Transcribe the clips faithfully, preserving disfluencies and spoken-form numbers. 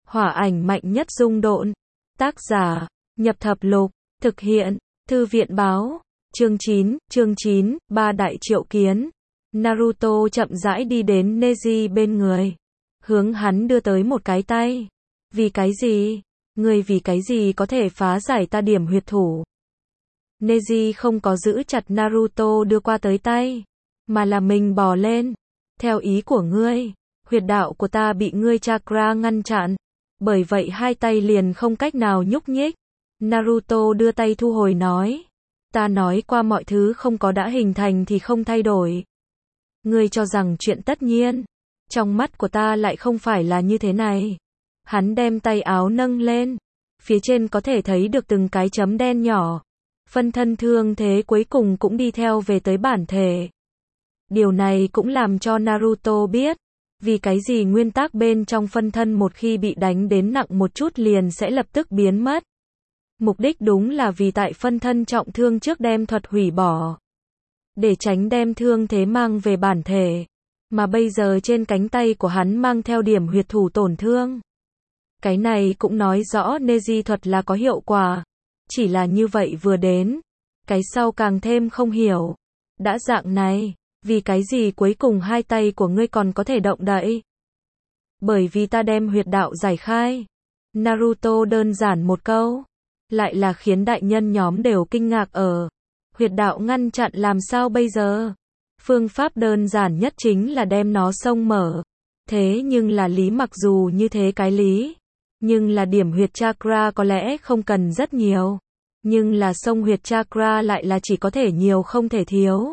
Hỏa ảnh mạnh nhất dung độn. Tác giả, Nhập Thập Lục. Thực hiện, Thư viện báo. Chương chín, chương chín, ba đại triệu kiến. Naruto chậm rãi đi đến Neji bên người. Hướng hắn đưa tới một cái tay. Vì cái gì? Ngươi vì cái gì có thể phá giải ta điểm huyệt thủ? Neji không có giữ chặt Naruto đưa qua tới tay, mà là mình bò lên. Theo ý của ngươi, huyệt đạo của ta bị ngươi chakra ngăn chặn, bởi vậy hai tay liền không cách nào nhúc nhích. Naruto đưa tay thu hồi nói. Ta nói qua mọi thứ không có đã hình thành thì không thay đổi. Ngươi cho rằng chuyện tất nhiên. Trong mắt của ta lại không phải là như thế này. Hắn đem tay áo nâng lên. Phía trên có thể thấy được từng cái chấm đen nhỏ. Phân thân thương thế cuối cùng cũng đi theo về tới bản thể. Điều này cũng làm cho Naruto biết. Vì cái gì nguyên tắc bên trong phân thân một khi bị đánh đến nặng một chút liền sẽ lập tức biến mất. Mục đích đúng là vì tại phân thân trọng thương trước đem thuật hủy bỏ. Để tránh đem thương thế mang về bản thể. Mà bây giờ trên cánh tay của hắn mang theo điểm huyệt thủ tổn thương. Cái này cũng nói rõ Neji thuật là có hiệu quả. Chỉ là như vậy vừa đến. Cái sau càng thêm không hiểu. Đã dạng này, vì cái gì cuối cùng hai tay của ngươi còn có thể động đậy? Bởi vì ta đem huyệt đạo giải khai. Naruto đơn giản một câu. Lại là khiến đại nhân nhóm đều kinh ngạc ở. Huyệt đạo ngăn chặn làm sao bây giờ? Phương pháp đơn giản nhất chính là đem nó xông mở. Thế nhưng là lý mặc dù như thế cái lý. Nhưng là điểm huyệt chakra có lẽ không cần rất nhiều. Nhưng là xông huyệt chakra lại là chỉ có thể nhiều không thể thiếu.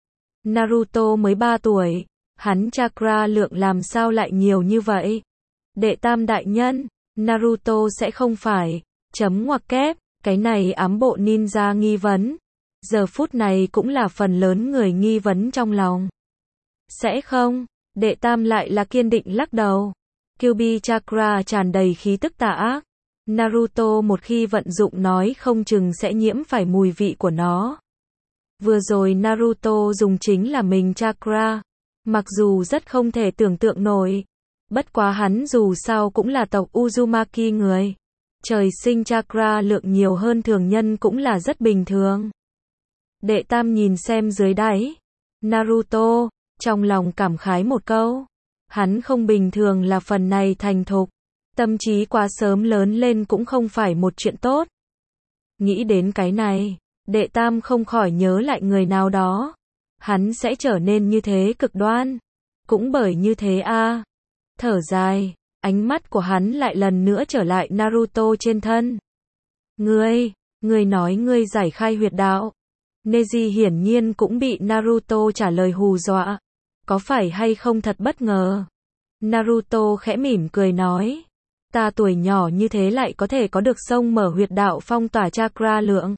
Naruto mới ba tuổi. Hắn chakra lượng làm sao lại nhiều như vậy? Đệ tam đại nhân, Naruto sẽ không phải. Chấm ngoặc kép, cái này ám bộ ninja nghi vấn. Giờ phút này cũng là phần lớn người nghi vấn trong lòng. Sẽ không, đệ tam lại là kiên định lắc đầu. Kyuubi chakra tràn đầy khí tức tà ác. Naruto một khi vận dụng nói không chừng sẽ nhiễm phải mùi vị của nó. Vừa rồi Naruto dùng chính là mình chakra. Mặc dù rất không thể tưởng tượng nổi. Bất quá hắn dù sao cũng là tộc Uzumaki người. Trời sinh chakra lượng nhiều hơn thường nhân cũng là rất bình thường. Đệ tam nhìn xem dưới đáy. Naruto, trong lòng cảm khái một câu. Hắn không bình thường là phần này thành thục. Tâm trí quá sớm lớn lên cũng không phải một chuyện tốt. Nghĩ đến cái này, đệ tam không khỏi nhớ lại người nào đó. Hắn sẽ trở nên như thế cực đoan. Cũng bởi như thế a à. Thở dài. Ánh mắt của hắn lại lần nữa trở lại Naruto trên thân. Ngươi, ngươi nói ngươi giải khai huyệt đạo. Neji hiển nhiên cũng bị Naruto trả lời hù dọa. Có phải hay không thật bất ngờ? Naruto khẽ mỉm cười nói. Ta tuổi nhỏ như thế lại có thể có được xông mở huyệt đạo phong tỏa chakra lượng.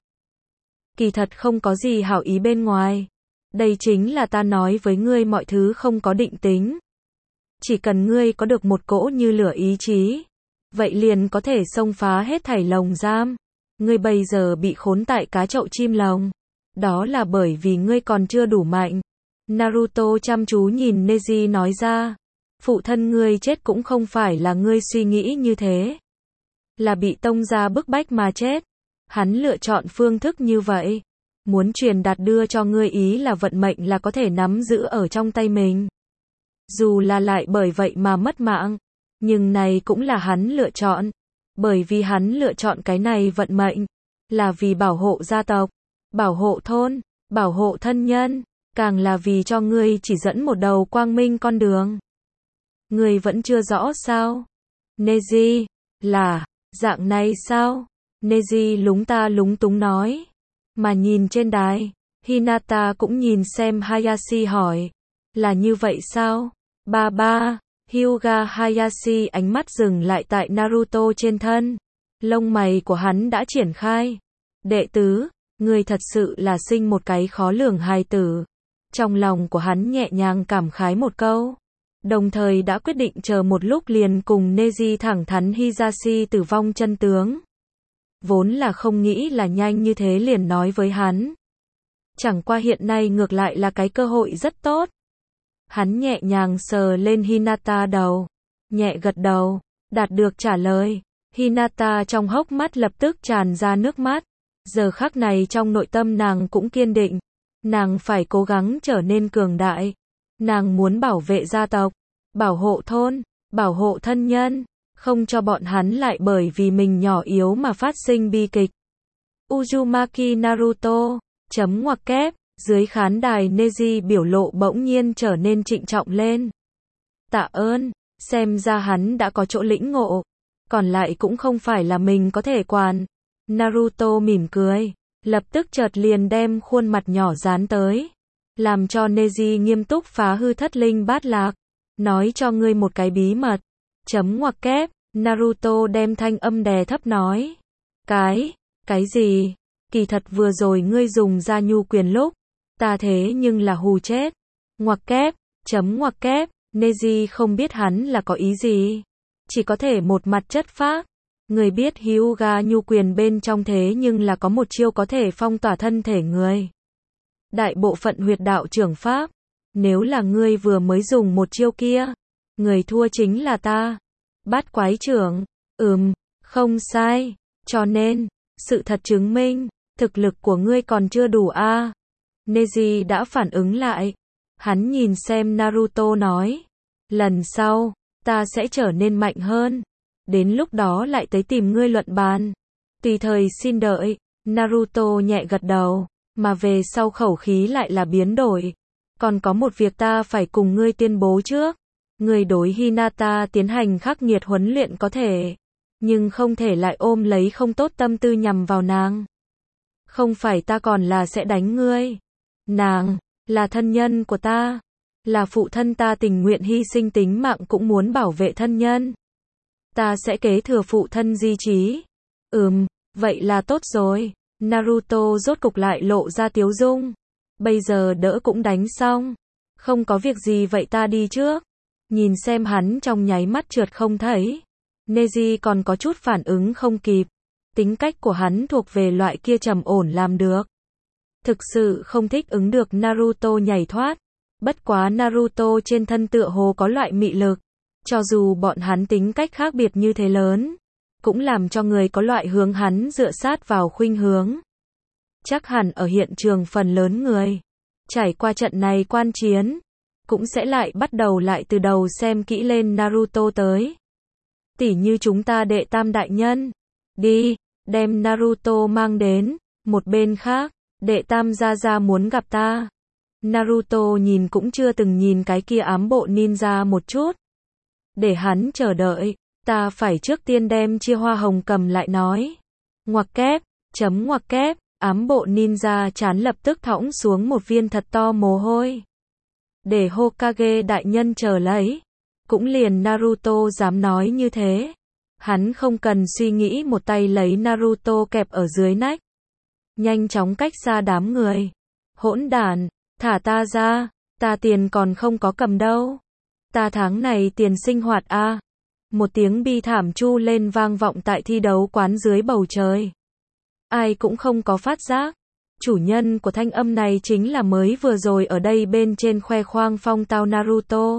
Kỳ thật không có gì hảo ý bên ngoài. Đây chính là ta nói với ngươi mọi thứ không có định tính. Chỉ cần ngươi có được một cỗ như lửa ý chí, vậy liền có thể xông phá hết thảy lồng giam. Ngươi bây giờ bị khốn tại cá chậu chim lồng. Đó là bởi vì ngươi còn chưa đủ mạnh. Naruto chăm chú nhìn Neji nói ra. Phụ thân ngươi chết cũng không phải là ngươi suy nghĩ như thế. Là bị tông gia bức bách mà chết. Hắn lựa chọn phương thức như vậy. Muốn truyền đạt đưa cho ngươi ý là vận mệnh là có thể nắm giữ ở trong tay mình. Dù là lại bởi vậy mà mất mạng. Nhưng này cũng là hắn lựa chọn. Bởi vì hắn lựa chọn cái này vận mệnh. Là vì bảo hộ gia tộc. Bảo hộ thôn. Bảo hộ thân nhân. Càng là vì cho ngươi chỉ dẫn một đầu quang minh con đường. Ngươi vẫn chưa rõ sao? Neji, là, dạng này sao? Neji lúng ta lúng túng nói. Mà nhìn trên đài, Hinata cũng nhìn xem Hayashi hỏi. Là như vậy sao? Ba ba, Hyuga Hayashi ánh mắt dừng lại tại Naruto trên thân. Lông mày của hắn đã triển khai. Đệ tứ, ngươi thật sự là sinh một cái khó lường hài tử. Trong lòng của hắn nhẹ nhàng cảm khái một câu. Đồng thời đã quyết định chờ một lúc liền cùng Neji thẳng thắn Hisashi tử vong chân tướng. Vốn là không nghĩ là nhanh như thế liền nói với hắn. Chẳng qua hiện nay ngược lại là cái cơ hội rất tốt. Hắn nhẹ nhàng sờ lên Hinata đầu. Nhẹ gật đầu. Đạt được trả lời, Hinata trong hốc mắt lập tức tràn ra nước mắt. Giờ khắc này trong nội tâm nàng cũng kiên định. Nàng phải cố gắng trở nên cường đại. Nàng muốn bảo vệ gia tộc, bảo hộ thôn, bảo hộ thân nhân, không cho bọn hắn lại bởi vì mình nhỏ yếu mà phát sinh bi kịch. Uzumaki Naruto, chấm ngoặc kép, dưới khán đài Neji biểu lộ bỗng nhiên trở nên trịnh trọng lên. Tạ ơn, xem ra hắn đã có chỗ lĩnh ngộ, còn lại cũng không phải là mình có thể quản. Naruto mỉm cười, lập tức chợt liền đem khuôn mặt nhỏ dán tới, làm cho Neji nghiêm túc phá hư thất linh bát lạc. Nói cho ngươi một cái bí mật. Chấm ngoặc kép, Naruto đem thanh âm đè thấp nói. Cái, cái gì? Kỳ thật vừa rồi ngươi dùng ra nhu quyền lúc, ta thế nhưng là hù chết. Ngoặc kép, chấm ngoặc kép, Neji không biết hắn là có ý gì. Chỉ có thể một mặt chất phác. Người biết Hyuga nhu quyền bên trong thế nhưng là có một chiêu có thể phong tỏa thân thể người. Đại bộ phận huyệt đạo trưởng pháp. Nếu là ngươi vừa mới dùng một chiêu kia, người thua chính là ta. Bát quái trưởng, ừm, không sai. Cho nên, sự thật chứng minh, thực lực của ngươi còn chưa đủ a. À. Neji đã phản ứng lại. Hắn nhìn xem Naruto nói. Lần sau, ta sẽ trở nên mạnh hơn. Đến lúc đó lại tới tìm ngươi luận bàn. Tùy thời xin đợi. Naruto nhẹ gật đầu, mà về sau khẩu khí lại là biến đổi. Còn có một việc ta phải cùng ngươi tuyên bố trước. Ngươi đối Hinata tiến hành khắc nghiệt huấn luyện có thể, nhưng không thể lại ôm lấy không tốt tâm tư nhằm vào nàng. Không phải ta còn là sẽ đánh ngươi. Nàng, là thân nhân của ta. Là phụ thân ta tình nguyện hy sinh tính mạng cũng muốn bảo vệ thân nhân. Ta sẽ kế thừa phụ thân di chí. Ừm, vậy là tốt rồi. Naruto rốt cục lại lộ ra tiếu dung. Bây giờ đỡ cũng đánh xong. Không có việc gì vậy ta đi trước. Nhìn xem hắn trong nháy mắt trượt không thấy. Neji còn có chút phản ứng không kịp. Tính cách của hắn thuộc về loại kia trầm ổn làm được. Thực sự không thích ứng được Naruto nhảy thoát. Bất quá Naruto trên thân tựa hồ có loại mị lực. Cho dù bọn hắn tính cách khác biệt như thế lớn, cũng làm cho người có loại hướng hắn dựa sát vào khuynh hướng. Chắc hẳn ở hiện trường phần lớn người, trải qua trận này quan chiến, cũng sẽ lại bắt đầu lại từ đầu xem kỹ lên Naruto tới. Tỉ như chúng ta đệ tam đại nhân. Đi, đem Naruto mang đến. Một bên khác, đệ tam gia gia muốn gặp ta. Naruto nhìn cũng chưa từng nhìn cái kia ám bộ ninja một chút. Để hắn chờ đợi, ta phải trước tiên đem chia hoa hồng cầm lại nói. Ngoặc kép, chấm ngoặc kép, ám bộ ninja chán lập tức thõng xuống một viên thật to mồ hôi. Để Hokage đại nhân chờ lấy. Cũng liền Naruto dám nói như thế. Hắn không cần suy nghĩ một tay lấy Naruto kẹp ở dưới nách. Nhanh chóng cách xa đám người. Hỗn đản, thả ta ra, ta tiền còn không có cầm đâu. Ta tháng này tiền sinh hoạt a. À. Một tiếng bi thảm chu lên vang vọng tại thi đấu quán dưới bầu trời. Ai cũng không có phát giác. Chủ nhân của thanh âm này chính là mới vừa rồi ở đây bên trên khoe khoang phong tao Naruto.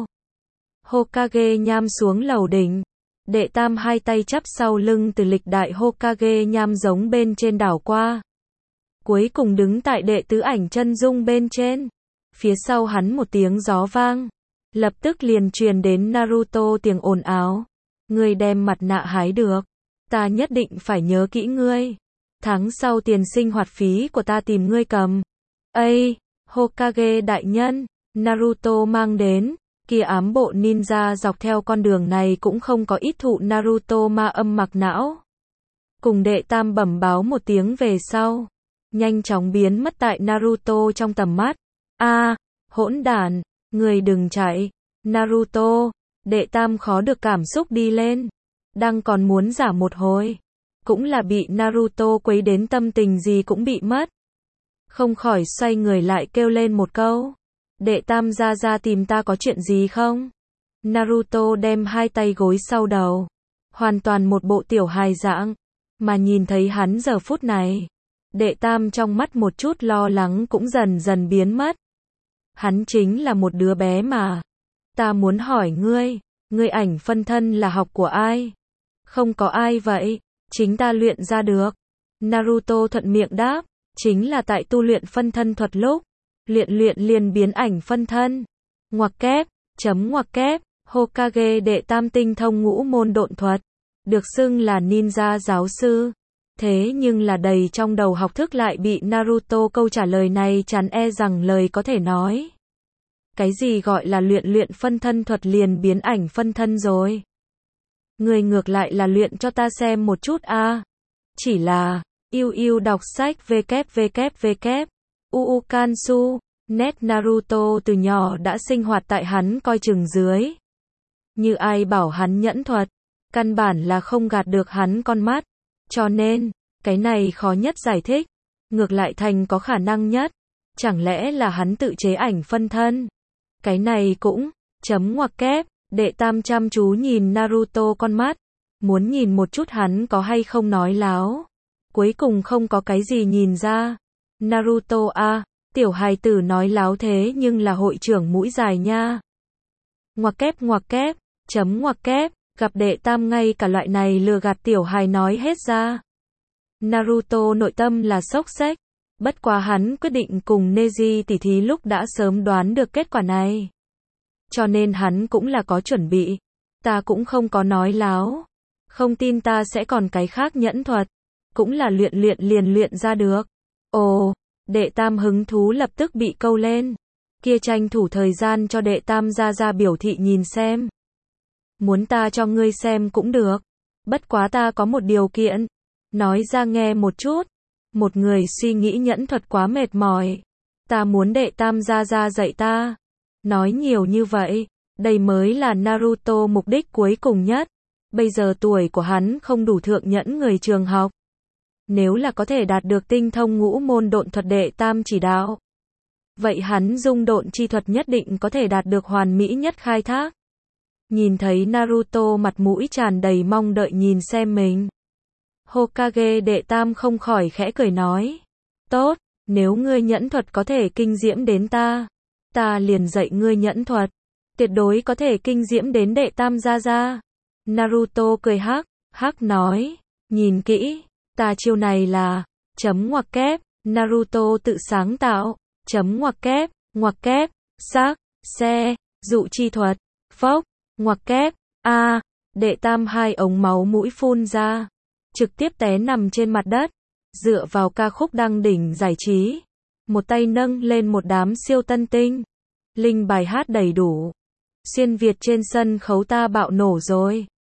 Hokage nham xuống lầu đỉnh. Đệ tam hai tay chắp sau lưng từ lịch đại Hokage nham giống bên trên đảo qua. Cuối cùng đứng tại đệ tứ ảnh chân dung bên trên. Phía sau hắn một tiếng gió vang. Lập tức liền truyền đến Naruto tiếng ồn ào. Ngươi đem mặt nạ hái được. Ta nhất định phải nhớ kỹ ngươi. Tháng sau tiền sinh hoạt phí của ta tìm ngươi cầm. Ây, Hokage đại nhân, Naruto mang đến. Kia ám bộ ninja dọc theo con đường này cũng không có ít thụ Naruto ma âm mặc não. Cùng đệ tam bẩm báo một tiếng về sau. Nhanh chóng biến mất tại Naruto trong tầm mắt. A, à, hỗn đản, người đừng chạy. Naruto, đệ tam khó được cảm xúc đi lên. Đang còn muốn giả một hồi. Cũng là bị Naruto quấy đến tâm tình gì cũng bị mất. Không khỏi xoay người lại kêu lên một câu. Đệ tam ra ra tìm ta có chuyện gì không? Naruto đem hai tay gối sau đầu. Hoàn toàn một bộ tiểu hài dạng. Mà nhìn thấy hắn giờ phút này. Đệ tam trong mắt một chút lo lắng cũng dần dần biến mất. Hắn chính là một đứa bé mà. Ta muốn hỏi ngươi. Ngươi ảnh phân thân là học của ai? Không có ai vậy, chính ta luyện ra được. Naruto thuận miệng đáp, chính là tại tu luyện phân thân thuật lúc, luyện luyện liền biến ảnh phân thân. Ngoặc kép, chấm ngoặc kép, Hokage đệ tam tinh thông ngũ môn độn thuật, được xưng là ninja giáo sư. Thế nhưng là đầy trong đầu học thức lại bị Naruto câu trả lời này chắn e rằng lời có thể nói. Cái gì gọi là luyện luyện phân thân thuật liền biến ảnh phân thân rồi? Người ngược lại là luyện cho ta xem một chút a. À. Chỉ là, yêu yêu đọc sách www. Uu Kansu, net Naruto từ nhỏ đã sinh hoạt tại hắn coi chừng dưới. Như ai bảo hắn nhẫn thuật, căn bản là không gạt được hắn con mắt. Cho nên, cái này khó nhất giải thích, ngược lại thành có khả năng nhất. Chẳng lẽ là hắn tự chế ảnh phân thân? Cái này cũng, chấm ngoặc kép, đệ tam chăm chú nhìn Naruto con mắt, muốn nhìn một chút hắn có hay không nói láo. Cuối cùng không có cái gì nhìn ra. Naruto a, tiểu hài tử nói láo thế nhưng là hội trưởng mũi dài nha. Ngoặc kép ngoặc kép, chấm ngoặc kép, gặp đệ tam ngay cả loại này lừa gạt tiểu hài nói hết ra. Naruto nội tâm là sốc xếch, bất quá hắn quyết định cùng Neji tỉ thí lúc đã sớm đoán được kết quả này. Cho nên hắn cũng là có chuẩn bị. Ta cũng không có nói láo. Không tin ta sẽ còn cái khác nhẫn thuật. Cũng là luyện luyện liền luyện ra được. Ồ, đệ tam hứng thú lập tức bị câu lên. Kia tranh thủ thời gian cho đệ tam ra ra biểu thị nhìn xem. Muốn ta cho ngươi xem cũng được. Bất quá ta có một điều kiện. Nói ra nghe một chút. Một người suy nghĩ nhẫn thuật quá mệt mỏi. Ta muốn đệ tam ra ra dạy ta. Nói nhiều như vậy, đây mới là Naruto mục đích cuối cùng nhất. Bây giờ tuổi của hắn không đủ thượng nhẫn người trường học. Nếu là có thể đạt được tinh thông ngũ môn độn thuật đệ tam chỉ đạo, vậy hắn dung độn chi thuật nhất định có thể đạt được hoàn mỹ nhất khai thác. Nhìn thấy Naruto mặt mũi tràn đầy mong đợi nhìn xem mình, Hokage đệ tam không khỏi khẽ cười nói. Tốt, nếu ngươi nhẫn thuật có thể kinh diễm đến ta, ta liền dạy ngươi nhẫn thuật. Tuyệt đối có thể kinh diễm đến đệ tam gia gia. Naruto cười hắc, hắc nói. Nhìn kỹ, ta chiêu này là, chấm ngoặc kép, Naruto tự sáng tạo, chấm ngoặc kép, ngoặc kép, sắc, xe, dụ chi thuật, phốc, ngoặc kép, a, đệ tam hai ống máu mũi phun ra. Trực tiếp té nằm trên mặt đất, dựa vào ca khúc đăng đỉnh giải trí. Một tay nâng lên một đám siêu tân tinh. Linh bài hát đầy đủ. Xuyên Việt trên sân khấu ta bạo nổ rồi.